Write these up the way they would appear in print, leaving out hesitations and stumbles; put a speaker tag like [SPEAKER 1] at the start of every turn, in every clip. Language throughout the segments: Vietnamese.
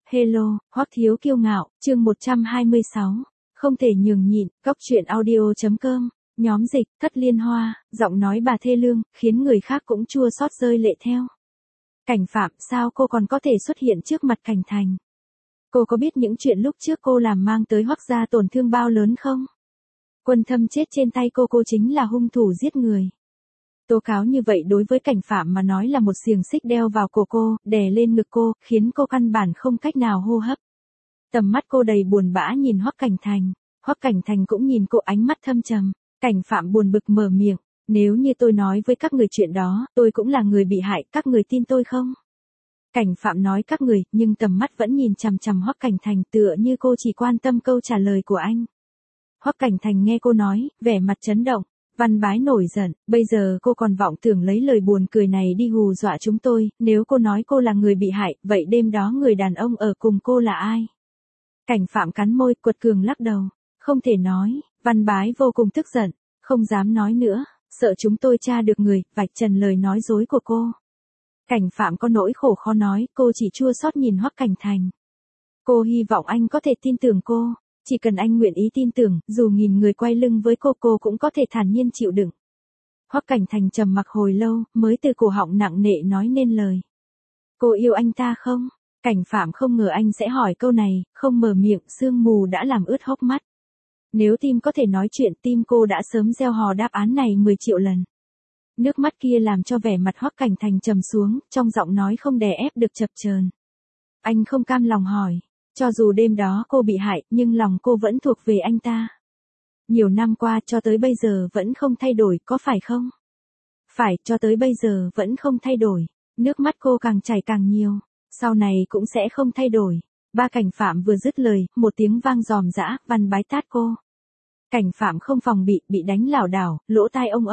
[SPEAKER 1] Hello, Hoắc Thiếu Kiêu Ngạo, chương 126. Không thể nhường nhịn, Cóc truyện audio.com, nhóm dịch, Thất Liên Hoa, giọng nói bà thê lương, khiến người khác cũng chua xót rơi lệ theo. Cảnh Phạm, sao cô còn có thể xuất hiện trước mặt Cảnh Thành? Cô có biết những chuyện lúc trước cô làm mang tới Hoắc gia tổn thương bao lớn không? Quân Thâm chết trên tay cô chính là hung thủ giết người. Tố cáo như vậy đối với Cảnh Phạm mà nói là một xiềng xích đeo vào cổ cô, đè lên ngực cô, khiến cô căn bản không cách nào hô hấp. Tầm mắt cô đầy buồn bã nhìn Hoắc Cảnh Thành. Hoắc Cảnh Thành cũng nhìn cô ánh mắt thâm trầm. Cảnh Phạm buồn bực mở miệng, nếu như tôi nói với các người chuyện đó, tôi cũng là người bị hại, các người tin tôi không? Cảnh Phạm nói các người, nhưng tầm mắt vẫn nhìn chằm chằm Hoắc Cảnh Thành tựa như cô chỉ quan tâm câu trả lời của anh. Hoắc Cảnh Thành nghe cô nói, vẻ mặt chấn động. Văn Bái nổi giận, bây giờ cô còn vọng tưởng lấy lời buồn cười này đi hù dọa chúng tôi, nếu cô nói cô là người bị hại, vậy đêm đó người đàn ông ở cùng cô là ai? Cảnh Phạm cắn môi, quật cường lắc đầu, không thể nói. Văn Bái vô cùng tức giận, không dám nói nữa, sợ chúng tôi tra được người, vạch trần lời nói dối của cô. Cảnh Phạm có nỗi khổ khó nói, cô chỉ chua xót nhìn Hoắc Cảnh Thành. Cô hy vọng anh có thể tin tưởng cô. Chỉ cần anh nguyện ý tin tưởng, dù nghìn người quay lưng với cô cũng có thể thản nhiên chịu đựng. Hoắc Cảnh Thành trầm mặc hồi lâu, mới từ cổ họng nặng nề nói nên lời. Cô yêu anh ta không? Cảnh Phạm không ngờ anh sẽ hỏi câu này, không mở miệng, sương mù đã làm ướt hốc mắt. Nếu tim có thể nói chuyện, tim cô đã sớm gieo hò đáp án này 10 triệu lần. Nước mắt kia làm cho vẻ mặt Hoắc Cảnh Thành trầm xuống, trong giọng nói không đè ép được chập chờn. Anh không cam lòng hỏi. Cho dù đêm đó cô bị hại, nhưng lòng cô vẫn thuộc về anh ta. Nhiều năm qua cho tới bây giờ vẫn không thay đổi, có phải không? Phải, cho tới bây giờ vẫn không thay đổi. Nước mắt cô càng chảy càng nhiều. Sau này cũng sẽ không thay đổi. Ba Cảnh Phạm vừa dứt lời, một tiếng vang giòn giã, Văn Bái tát cô. Cảnh Phạm không phòng bị đánh lảo đảo, lỗ tai ông.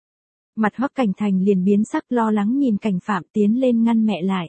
[SPEAKER 1] Mặt Hoắc Cảnh Thành liền biến sắc lo lắng nhìn Cảnh Phạm tiến lên ngăn mẹ lại.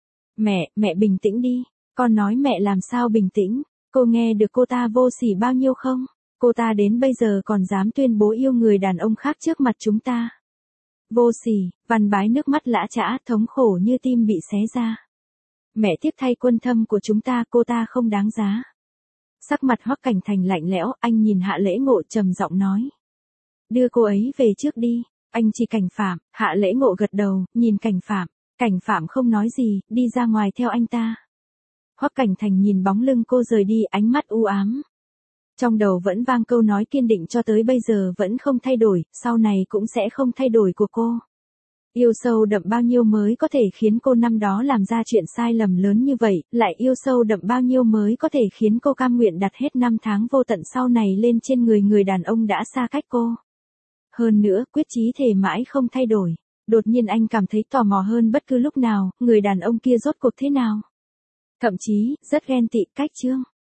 [SPEAKER 1] Mẹ bình tĩnh đi. Con nói mẹ làm sao bình tĩnh, cô nghe được cô ta vô sỉ bao nhiêu không? Cô ta đến bây giờ còn dám tuyên bố yêu người đàn ông khác trước mặt chúng ta. Vô sỉ, Văn Bái nước mắt lã chã, thống khổ như tim bị xé ra. Mẹ tiếc thay Quân Thâm của chúng ta, cô ta không đáng giá. Sắc mặt Hoắc Cảnh Thành lạnh lẽo, anh nhìn Hạ Lễ Ngộ trầm giọng nói. Đưa cô ấy về trước đi, anh chỉ Cảnh Phạm. Hạ Lễ Ngộ gật đầu, nhìn Cảnh Phạm. Cảnh Phạm không nói gì, đi ra ngoài theo anh ta. Hoắc Cảnh Thành nhìn bóng lưng cô rời đi, ánh mắt u ám. Trong đầu vẫn vang câu nói kiên định cho tới bây giờ vẫn không thay đổi, sau này cũng sẽ không thay đổi của cô. Yêu sâu đậm bao nhiêu mới có thể khiến cô năm đó làm ra chuyện sai lầm lớn như vậy, lại yêu sâu đậm bao nhiêu mới có thể khiến cô cam nguyện đặt hết năm tháng vô tận sau này lên trên người đàn ông đã xa cách cô. Hơn nữa, quyết chí thề mãi không thay đổi. Đột nhiên anh cảm thấy tò mò hơn bất cứ lúc nào, người đàn ông kia rốt cuộc thế nào? Thậm chí, rất ghen tị cách chương.